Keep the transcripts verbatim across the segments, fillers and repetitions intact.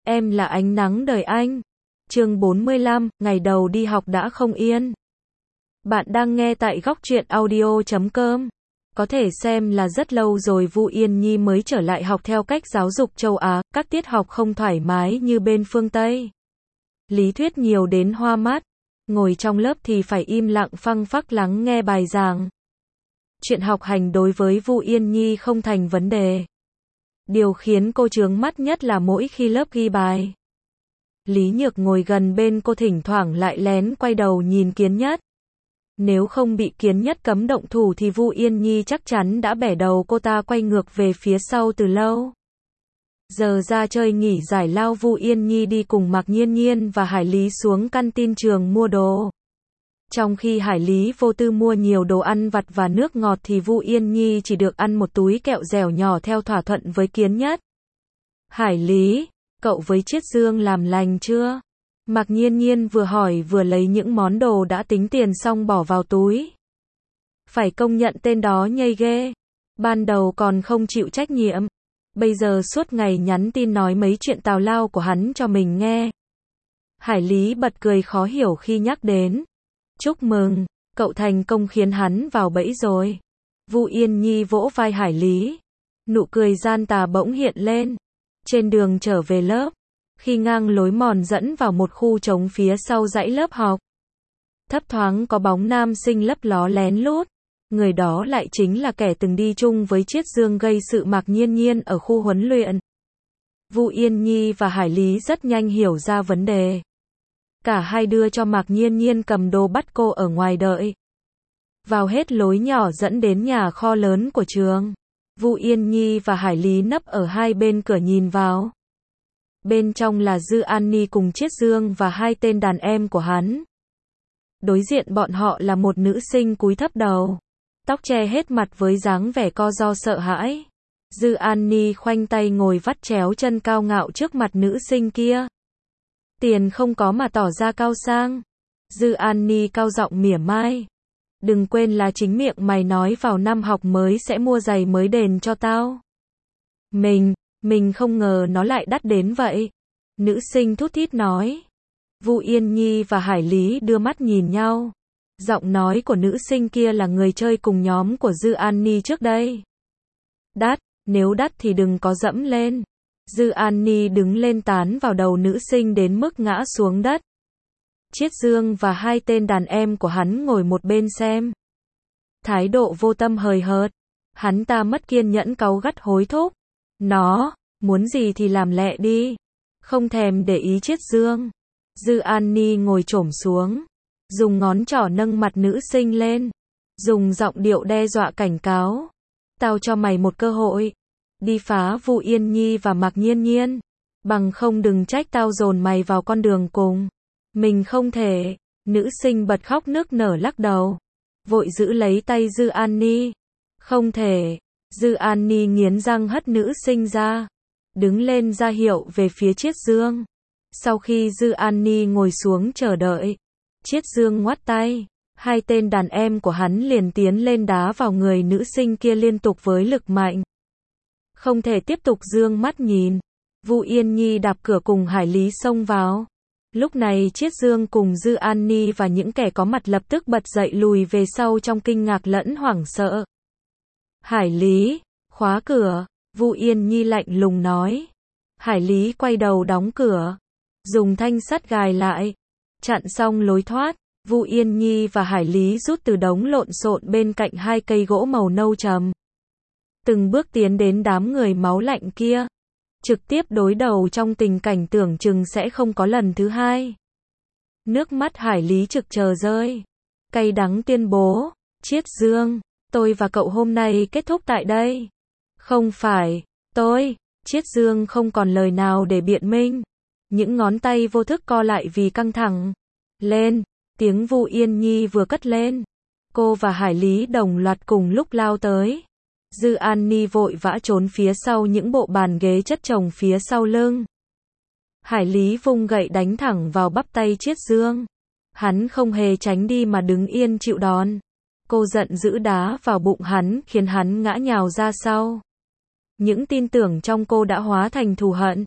Em là ánh nắng đời anh. Chương bốn mươi lăm, ngày đầu đi học đã không yên. Bạn đang nghe tại góc truyện audio chấm com. Có thể xem là rất lâu rồi Vu Yên Nhi mới trở lại học theo cách giáo dục châu Á, các tiết học không thoải mái như bên phương Tây. Lý thuyết nhiều đến hoa mắt, ngồi trong lớp thì phải im lặng phăng phắc lắng nghe bài giảng. Chuyện học hành đối với Vu Yên Nhi không thành vấn đề. Điều khiến cô chướng mắt nhất là mỗi khi lớp ghi bài. Lý Nhược ngồi gần bên cô thỉnh thoảng lại lén quay đầu nhìn Kiến Nhất. Nếu không bị Kiến Nhất cấm động thủ thì Vu Yên Nhi chắc chắn đã bẻ đầu cô ta quay ngược về phía sau từ lâu. Giờ ra chơi nghỉ giải lao, Vu Yên Nhi đi cùng Mạc Nhiên Nhiên và Hải Lý xuống căn tin trường mua đồ. Trong khi Hải Lý vô tư mua nhiều đồ ăn vặt và nước ngọt thì Vu Yên Nhi chỉ được ăn một túi kẹo dẻo nhỏ theo thỏa thuận với Kiến Nhất. Hải Lý, cậu với Triết Dương làm lành chưa? Mạc Nhiên Nhiên vừa hỏi vừa lấy những món đồ đã tính tiền xong bỏ vào túi. Phải công nhận tên đó nhây ghê. Ban đầu còn không chịu trách nhiệm. Bây giờ suốt ngày nhắn tin nói mấy chuyện tào lao của hắn cho mình nghe. Hải Lý bật cười khó hiểu khi nhắc đến. Chúc mừng, cậu thành công khiến hắn vào bẫy rồi. Vu Yên Nhi vỗ vai Hải Lý. Nụ cười gian tà bỗng hiện lên. Trên đường trở về lớp, khi ngang lối mòn dẫn vào một khu trống phía sau dãy lớp học, thấp thoáng có bóng nam sinh lấp ló lén lút. Người đó lại chính là kẻ từng đi chung với Triết Dương gây sự Mạc Nhiên Nhiên ở khu huấn luyện. Vu Yên Nhi và Hải Lý rất nhanh hiểu ra vấn đề. Cả hai đưa cho Mạc Nhiên Nhiên cầm đồ bắt cô ở ngoài đợi. Vào hết lối nhỏ dẫn đến nhà kho lớn của trường. Vu Yên Nhi và Hải Lý nấp ở hai bên cửa nhìn vào. Bên trong là Dư An Ni cùng Triết Dương và hai tên đàn em của hắn. Đối diện bọn họ là một nữ sinh cúi thấp đầu, tóc che hết mặt với dáng vẻ co ro sợ hãi. Dư An Ni khoanh tay ngồi vắt chéo chân cao ngạo trước mặt nữ sinh kia. Tiền không có mà tỏ ra cao sang. Dư An Ni cao giọng mỉa mai. Đừng quên là chính miệng mày nói vào năm học mới sẽ mua giày mới đền cho tao. Mình, mình không ngờ nó lại đắt đến vậy. Nữ sinh thút thít nói. Vu Yên Nhi và Hải Lý đưa mắt nhìn nhau. Giọng nói của nữ sinh kia là người chơi cùng nhóm của Dư An Ni trước đây. Đắt, nếu đắt thì đừng có dẫm lên. Dư An Ni đứng lên tán vào đầu nữ sinh đến mức ngã xuống đất. Triết Dương và hai tên đàn em của hắn ngồi một bên xem. Thái độ vô tâm hời hợt. Hắn ta mất kiên nhẫn cáu gắt hối thúc. Nó, muốn gì thì làm lẹ đi. Không thèm để ý Triết Dương. Dư An Ni ngồi xổm xuống. Dùng ngón trỏ nâng mặt nữ sinh lên. Dùng giọng điệu đe dọa cảnh cáo. Tao cho mày một cơ hội. Đi phá Vu Yên Nhi và Mạc Nhiên Nhiên. Bằng không đừng trách tao dồn mày vào con đường cùng. Mình không thể. Nữ sinh bật khóc nức nở lắc đầu. Vội giữ lấy tay Dư An Ni. Không thể. Dư An Ni nghiến răng hất nữ sinh ra. Đứng lên ra hiệu về phía Triết Dương. Sau khi Dư An Ni ngồi xuống chờ đợi, Triết Dương ngoắt tay. Hai tên đàn em của hắn liền tiến lên đá vào người nữ sinh kia liên tục với lực mạnh. Không thể tiếp tục dương mắt nhìn. Vu Yên Nhi đạp cửa cùng Hải Lý xông vào. Lúc này Triết Dương cùng Dư An Ni và những kẻ có mặt lập tức bật dậy lùi về sau trong kinh ngạc lẫn hoảng sợ. Hải Lý, khóa cửa, Vu Yên Nhi lạnh lùng nói. Hải Lý quay đầu đóng cửa, dùng thanh sắt gài lại, chặn xong lối thoát. Vu Yên Nhi và Hải Lý rút từ đống lộn xộn bên cạnh hai cây gỗ màu nâu trầm. Từng bước tiến đến đám người máu lạnh kia. Trực tiếp đối đầu trong tình cảnh tưởng chừng sẽ không có lần thứ hai. Nước mắt Hải Lý trực chờ rơi. Cay đắng tuyên bố. Triết Dương, tôi và cậu hôm nay kết thúc tại đây. Không phải, tôi. Triết Dương không còn lời nào để biện minh. Những ngón tay vô thức co lại vì căng thẳng. Lên, tiếng Vu Yên Nhi vừa cất lên. Cô và Hải Lý đồng loạt cùng lúc lao tới. Dư An Ni vội vã trốn phía sau những bộ bàn ghế chất chồng phía sau lưng. Hải Lý vung gậy đánh thẳng vào bắp tay Triết Dương. Hắn không hề tránh đi mà đứng yên chịu đòn. Cô giận dữ đá vào bụng hắn khiến hắn ngã nhào ra sau. Những tin tưởng trong cô đã hóa thành thù hận.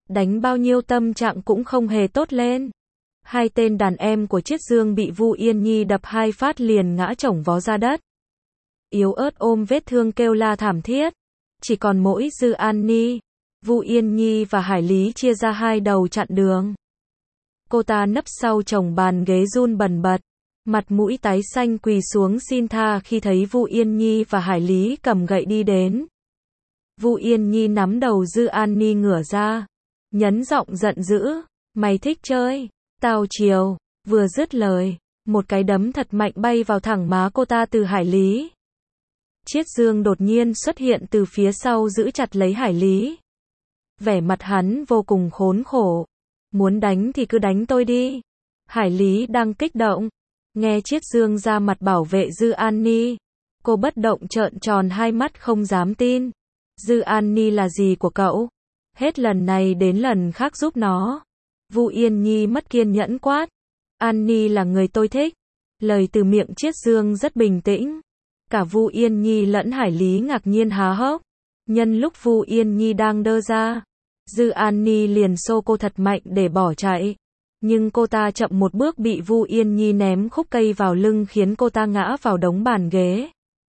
Đánh bao nhiêu tâm trạng cũng không hề tốt lên. Hai tên đàn em của Chiết Dương bị Vu Yên Nhi đập hai phát liền ngã chổng vó ra đất. Yếu ớt ôm vết thương kêu la thảm thiết. Chỉ còn mỗi Dư An Ni, Vu Yên Nhi và Hải Lý chia ra hai đầu chặn đường. Cô ta nấp sau chồng bàn ghế run bần bật, mặt mũi tái xanh quỳ xuống xin tha khi thấy Vu Yên Nhi và Hải Lý cầm gậy đi đến. Vu Yên Nhi nắm đầu Dư An Ni ngửa ra, nhấn giọng giận dữ, mày thích chơi, tao chiều, vừa dứt lời, một cái đấm thật mạnh bay vào thẳng má cô ta từ Hải Lý. Chiết Dương đột nhiên xuất hiện từ phía sau giữ chặt lấy Hải Lý. Vẻ mặt hắn vô cùng khốn khổ. Muốn đánh thì cứ đánh tôi đi. Hải Lý đang kích động. Nghe Chiết Dương ra mặt bảo vệ Dư An Ni. Cô bất động trợn tròn hai mắt không dám tin. Dư An Ni là gì của cậu? Hết lần này đến lần khác giúp nó. Vu Yên Nhi mất kiên nhẫn quát. An Ni là người tôi thích. Lời từ miệng Chiết Dương rất bình tĩnh. Cả Vu Yên Nhi lẫn Hải Lý ngạc nhiên há hốc. Nhân lúc Vu Yên Nhi đang đơ ra, Dư An Ni liền xô cô thật mạnh để bỏ chạy. Nhưng cô ta chậm một bước bị Vu Yên Nhi ném khúc cây vào lưng khiến cô ta ngã vào đống bàn ghế.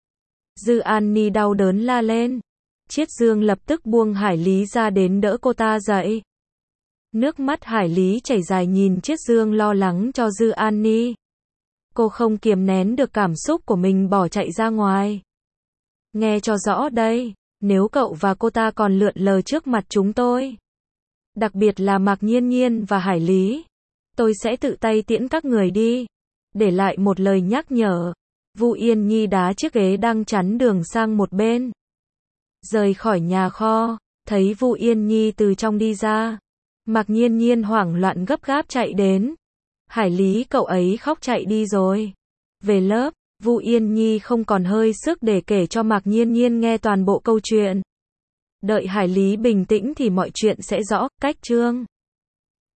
Dư An Ni đau đớn la lên. Chiết Dương lập tức buông Hải Lý ra đến đỡ cô ta dậy. Nước mắt Hải Lý chảy dài nhìn Chiết Dương lo lắng cho Dư An Ni. Cô không kiềm nén được cảm xúc của mình bỏ chạy ra ngoài. Nghe cho rõ đây, nếu cậu và cô ta còn lượn lờ trước mặt chúng tôi, đặc biệt là Mạc Nhiên Nhiên và Hải Lý, tôi sẽ tự tay tiễn các người đi. Để lại một lời nhắc nhở. Vu Yên Nhi đá chiếc ghế đang chắn đường sang một bên. Rời khỏi nhà kho, thấy Vu Yên Nhi từ trong đi ra. Mạc Nhiên Nhiên hoảng loạn gấp gáp chạy đến. Hải Lý, cậu ấy khóc chạy đi rồi. Về lớp, Vu Yên Nhi không còn hơi sức để kể cho Mạc Nhiên Nhiên nghe toàn bộ câu chuyện. Đợi Hải Lý bình tĩnh thì mọi chuyện sẽ rõ. Cách chương